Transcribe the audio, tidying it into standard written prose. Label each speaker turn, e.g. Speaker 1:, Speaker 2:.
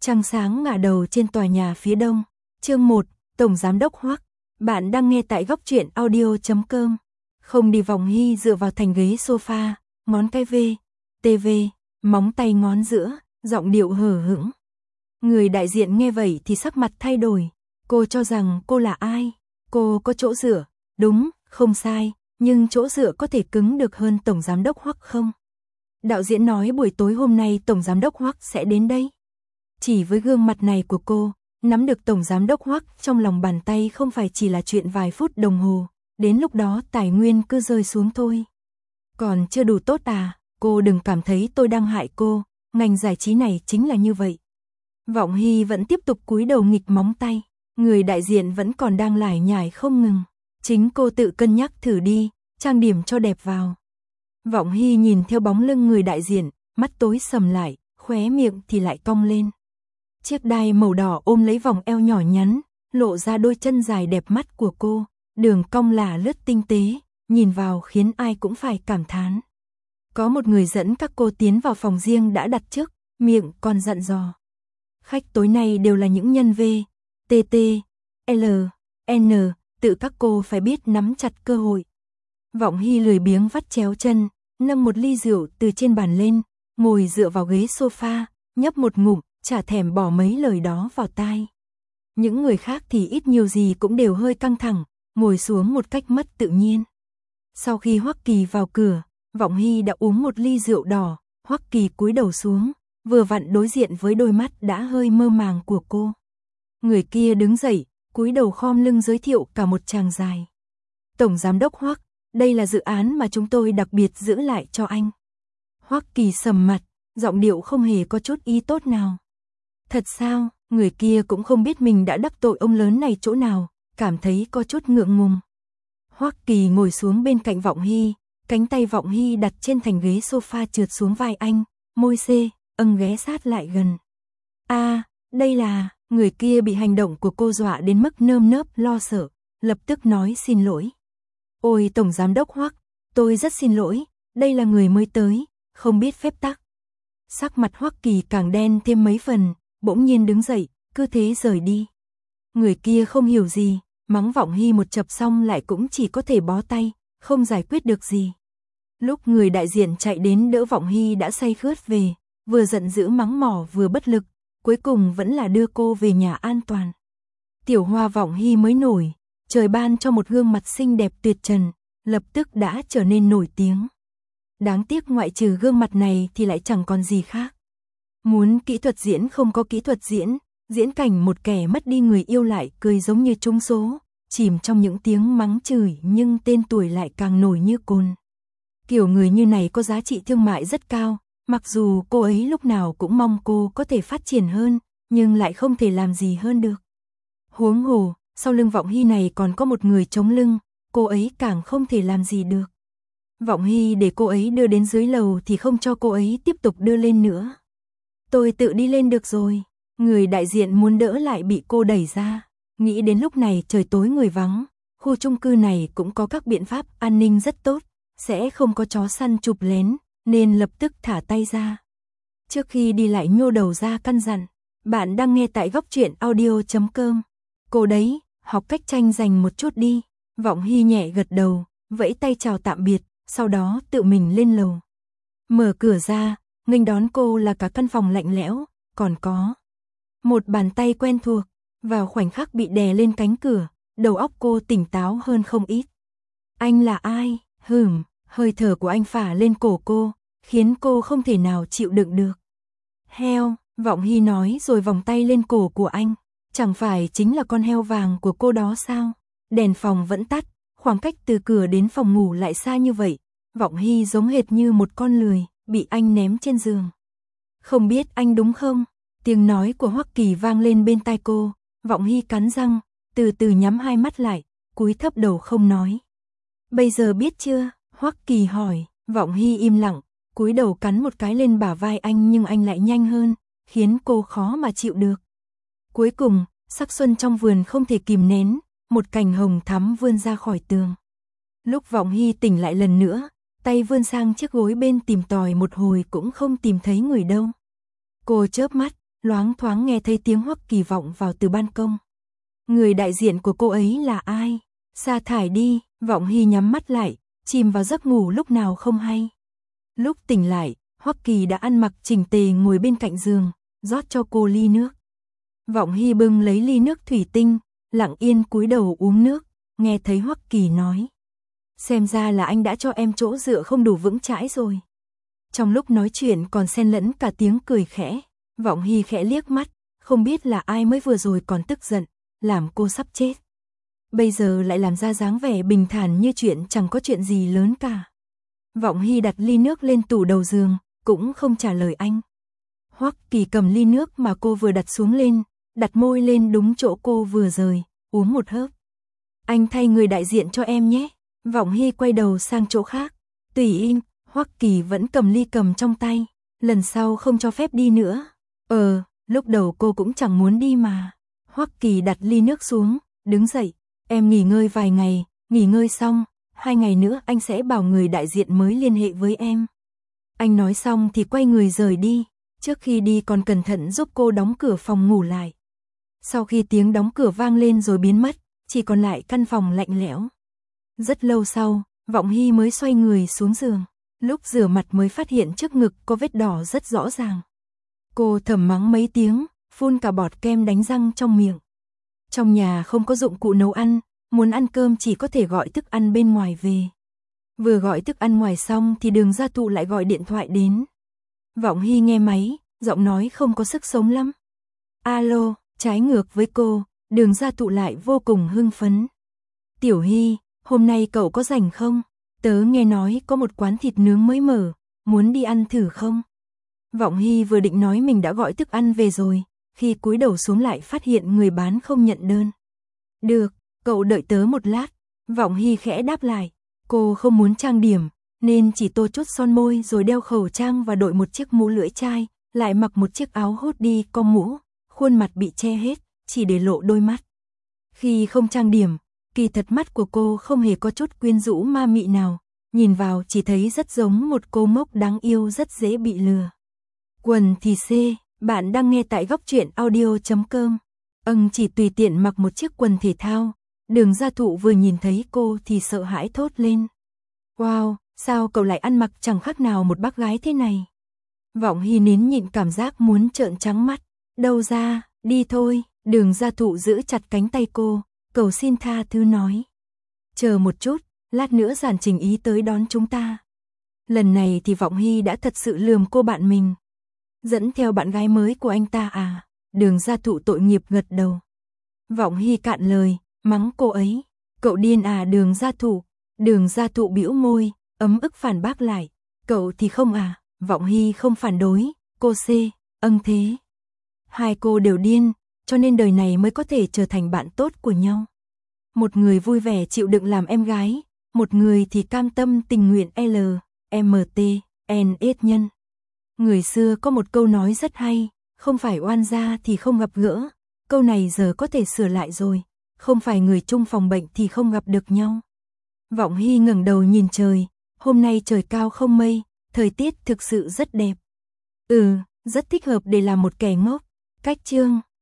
Speaker 1: Trăng sáng ngả đầu trên tòa nhà phía đông. Chương 1, Tổng Giám đốc Hoắc. Bạn đang nghe tại goctruyện.audio.com. Không đi vòng Hy dựa vào thành ghế sofa, ngón cái V, TV, móng tay ngón giữa, giọng điệu hờ hững. Người đại diện nghe vậy thì sắc mặt thay đổi. Cô cho rằng cô là ai? Cô có chỗ dựa, đúng, không sai, nhưng chỗ dựa có thể cứng được hơn Tổng Giám đốc Hoắc không? Đạo diễn nói buổi tối hôm nay Tổng Giám đốc Hoắc sẽ đến đây. Chỉ với gương mặt này của cô, nắm được Tổng Giám đốc Hoắc trong lòng bàn tay không phải chỉ là chuyện vài phút đồng hồ, đến lúc đó tài nguyên cứ rơi xuống thôi. Còn chưa đủ tốt à, cô đừng cảm thấy tôi đang hại cô, ngành giải trí này chính là như vậy. Vọng Hy vẫn tiếp tục cúi đầu nghịch móng tay, người đại diện vẫn còn đang lải nhải không ngừng. Chính cô tự cân nhắc thử đi, trang điểm cho đẹp vào. Vọng Hy nhìn theo bóng lưng người đại diện, mắt tối sầm lại, khóe miệng thì lại cong lên. Chiếc đai màu đỏ ôm lấy vòng eo nhỏ nhắn, lộ ra đôi chân dài đẹp mắt của cô, đường cong lả lướt tinh tế, nhìn vào khiến ai cũng phải cảm thán. Có một người dẫn các cô tiến vào phòng riêng đã đặt trước, miệng còn dặn dò. Khách tối nay đều là những nhân V, TT, L, N, tự các cô phải biết nắm chặt cơ hội. Vọng Hy lười biếng vắt chéo chân, nâng một ly rượu từ trên bàn lên, ngồi dựa vào ghế sofa, nhấp một ngụm, chả thèm bỏ mấy lời đó vào tai. Những người khác thì ít nhiều gì cũng đều hơi căng thẳng, ngồi xuống một cách mất tự nhiên. Sau khi Hoắc Kỳ vào cửa, Vọng Hy đã uống một ly rượu đỏ, Hoắc Kỳ cúi đầu xuống, vừa vặn đối diện với đôi mắt đã hơi mơ màng của cô. Người kia đứng dậy, cúi đầu khom lưng giới thiệu cả một tràng dài. Tổng Giám đốc Hoắc, đây là dự án mà chúng tôi đặc biệt giữ lại cho anh. Hoắc Kỳ sầm mặt, giọng điệu không hề có chút ý tốt nào. Thật sao, người kia cũng không biết mình đã đắc tội ông lớn này chỗ nào, cảm thấy có chút ngượng ngùng. Hoắc Kỳ ngồi xuống bên cạnh Vọng Hy, cánh tay Vọng Hy đặt trên thành ghế sofa trượt xuống vai anh, môi ghé sát lại gần. Đây là, người kia bị hành động của cô dọa đến mức nơm nớp lo sợ, lập tức nói xin lỗi. Ôi Tổng Giám đốc Hoắc, tôi rất xin lỗi, đây là người mới tới, không biết phép tắc. Sắc mặt Hoắc Kỳ càng đen thêm mấy phần, bỗng nhiên đứng dậy, cứ thế rời đi. Người kia không hiểu gì, mắng Vọng Hy một chập xong lại cũng chỉ có thể bó tay, không giải quyết được gì. Lúc người đại diện chạy đến đỡ Vọng Hy đã say khướt về, vừa giận dữ mắng mỏ vừa bất lực, cuối cùng vẫn là đưa cô về nhà an toàn. Tiểu hoa Vọng Hy mới nổi, trời ban cho một gương mặt xinh đẹp tuyệt trần, lập tức đã trở nên nổi tiếng. Đáng tiếc ngoại trừ gương mặt này thì lại chẳng còn gì khác. Muốn kỹ thuật diễn không có kỹ thuật diễn, diễn cảnh một kẻ mất đi người yêu lại cười giống như trúng số, chìm trong những tiếng mắng chửi nhưng tên tuổi lại càng nổi như cồn. Kiểu người như này có giá trị thương mại rất cao, mặc dù cô ấy lúc nào cũng mong cô có thể phát triển hơn, nhưng lại không thể làm gì hơn được. Huống hồ, sau lưng Vọng Hy này còn có một người chống lưng, cô ấy càng không thể làm gì được. Vọng Hy để cô ấy đưa đến dưới lầu thì không cho cô ấy tiếp tục đưa lên nữa. Tôi tự đi lên được rồi. Người đại diện muốn đỡ lại bị cô đẩy ra. Nghĩ đến lúc này trời tối người vắng, khu chung cư này cũng có các biện pháp an ninh rất tốt, sẽ không có chó săn chụp lén, nên lập tức thả tay ra. Trước khi đi lại nhô đầu ra căn dặn, bạn đang nghe tại goctruyện.audio.com. Cô đấy, học cách tranh giành một chút đi. Vọng Hy nhẹ gật đầu, vẫy tay chào tạm biệt, sau đó tự mình lên lầu. Mở cửa ra, nghênh đón cô là cả căn phòng lạnh lẽo, còn có một bàn tay quen thuộc. Vào khoảnh khắc bị đè lên cánh cửa, đầu óc cô tỉnh táo hơn không ít. Anh là ai? Hơi thở của anh phả lên cổ cô, khiến cô không thể nào chịu đựng được. Heo, Vọng Hy nói rồi vòng tay lên cổ của anh. Chẳng phải chính là con heo vàng của cô đó sao? Đèn phòng vẫn tắt, khoảng cách từ cửa đến phòng ngủ lại xa như vậy. Vọng Hy giống hệt như một con lười, bị anh ném trên giường. Không biết anh đúng không? Tiếng nói của Hoắc Kỳ vang lên bên tai cô. Vọng Hy cắn răng, từ từ nhắm hai mắt lại, cúi thấp đầu không nói. Bây giờ biết chưa? Hoắc Kỳ hỏi. Vọng Hy im lặng, cúi đầu cắn một cái lên bả vai anh nhưng anh lại nhanh hơn, khiến cô khó mà chịu được. Cuối cùng, sắc xuân trong vườn không thể kìm nén, một cành hồng thắm vươn ra khỏi tường. Lúc Vọng Hy tỉnh lại lần nữa, tay vươn sang chiếc gối bên tìm tòi một hồi cũng không tìm thấy người đâu. Cô chớp mắt, loáng thoáng nghe thấy tiếng Hoắc Kỳ vọng vào từ ban công. Người đại diện của cô ấy là ai? Sa thải đi, Vọng Hy nhắm mắt lại, chìm vào giấc ngủ lúc nào không hay. Lúc tỉnh lại, Hoắc Kỳ đã ăn mặc chỉnh tề ngồi bên cạnh giường, rót cho cô ly nước. Vọng Hy bưng lấy ly nước thủy tinh, lặng yên cúi đầu uống nước, nghe thấy Hoắc Kỳ nói. Xem ra là anh đã cho em chỗ dựa không đủ vững chãi rồi. Trong lúc nói chuyện còn xen lẫn cả tiếng cười khẽ, Vọng Hy khẽ liếc mắt, không biết là ai mới vừa rồi còn tức giận, làm cô sắp chết. Bây giờ lại làm ra dáng vẻ bình thản như chuyện chẳng có chuyện gì lớn cả. Vọng Hy đặt ly nước lên tủ đầu giường, cũng không trả lời anh. Hoắc Kỳ cầm ly nước mà cô vừa đặt xuống lên, đặt môi lên đúng chỗ cô vừa rời, uống một hớp. Anh thay người đại diện cho em nhé. Vọng Hy quay đầu sang chỗ khác. Tùy im, Hoắc Kỳ vẫn cầm ly cầm trong tay. Lần sau không cho phép đi nữa. Lúc đầu cô cũng chẳng muốn đi mà. Hoắc Kỳ đặt ly nước xuống, đứng dậy. Em nghỉ ngơi vài ngày, nghỉ ngơi xong, 2 ngày nữa anh sẽ bảo người đại diện mới liên hệ với em. Anh nói xong thì quay người rời đi. Trước khi đi còn cẩn thận giúp cô đóng cửa phòng ngủ lại. Sau khi tiếng đóng cửa vang lên rồi biến mất, chỉ còn lại căn phòng lạnh lẽo. Rất lâu sau, Vọng Hy mới xoay người xuống giường. Lúc rửa mặt mới phát hiện trước ngực có vết đỏ rất rõ ràng. Cô thầm mắng mấy tiếng, phun cả bọt kem đánh răng trong miệng. Trong nhà không có dụng cụ nấu ăn, muốn ăn cơm chỉ có thể gọi thức ăn bên ngoài về. Vừa gọi thức ăn ngoài xong thì Đường Gia Thụ lại gọi điện thoại đến. Vọng Hy nghe máy, giọng nói không có sức sống lắm. Alo, trái ngược với cô, Đường Gia Thụ lại vô cùng hưng phấn. Tiểu Hy, hôm nay cậu có rảnh không? Tớ nghe nói có một quán thịt nướng mới mở, muốn đi ăn thử không? Vọng Hy vừa định nói mình đã gọi thức ăn về rồi, khi cúi đầu xuống lại phát hiện người bán không nhận đơn. Được, cậu đợi tớ một lát. Vọng Hy khẽ đáp lại. Cô không muốn trang điểm, nên chỉ tô chút son môi rồi đeo khẩu trang và đội một chiếc mũ lưỡi chai, lại mặc một chiếc áo hoodie có mũ, khuôn mặt bị che hết, chỉ để lộ đôi mắt. Khi không trang điểm, kỳ thật mắt của cô không hề có chút quyến rũ ma mị nào, nhìn vào chỉ thấy rất giống một cô ngốc đáng yêu rất dễ bị lừa. Quần thì C, bạn đang nghe tại góc truyện audio.com. Chỉ tùy tiện mặc một chiếc quần thể thao, Đường Gia Thụ vừa nhìn thấy cô thì sợ hãi thốt lên. Wow, sao cậu lại ăn mặc chẳng khác nào một bác gái thế này? Vọng Hy nín nhịn cảm giác muốn trợn trắng mắt. Đâu ra, đi thôi. Đường Gia Thụ giữ chặt cánh tay cô, cầu xin tha thứ nói. Chờ một chút, lát nữa Giản Trình Ý tới đón chúng ta. Lần này thì Vọng Hy đã thật sự lườm cô bạn mình. Dẫn theo bạn gái mới của anh ta à? Đường Gia Thụ tội nghiệp gật đầu. Vọng Hy cạn lời, mắng cô ấy. Cậu điên à Đường Gia Thụ? Đường Gia Thụ bĩu môi, ấm ức phản bác lại. Cậu thì không à? Vọng Hy không phản đối. Cô C, thế. Hai cô đều điên, cho nên đời này mới có thể trở thành bạn tốt của nhau. Một người vui vẻ chịu đựng làm em gái, một người thì cam tâm tình nguyện LMT nhân. Người xưa có một câu nói rất hay, không phải oan gia thì không gặp gỡ. Câu này giờ có thể sửa lại rồi, không phải người chung phòng bệnh thì không gặp được nhau. Vọng Hy ngẩng đầu nhìn trời, hôm nay trời cao không mây, thời tiết thực sự rất đẹp. Rất thích hợp để làm một kẻ ngốc. Cách chương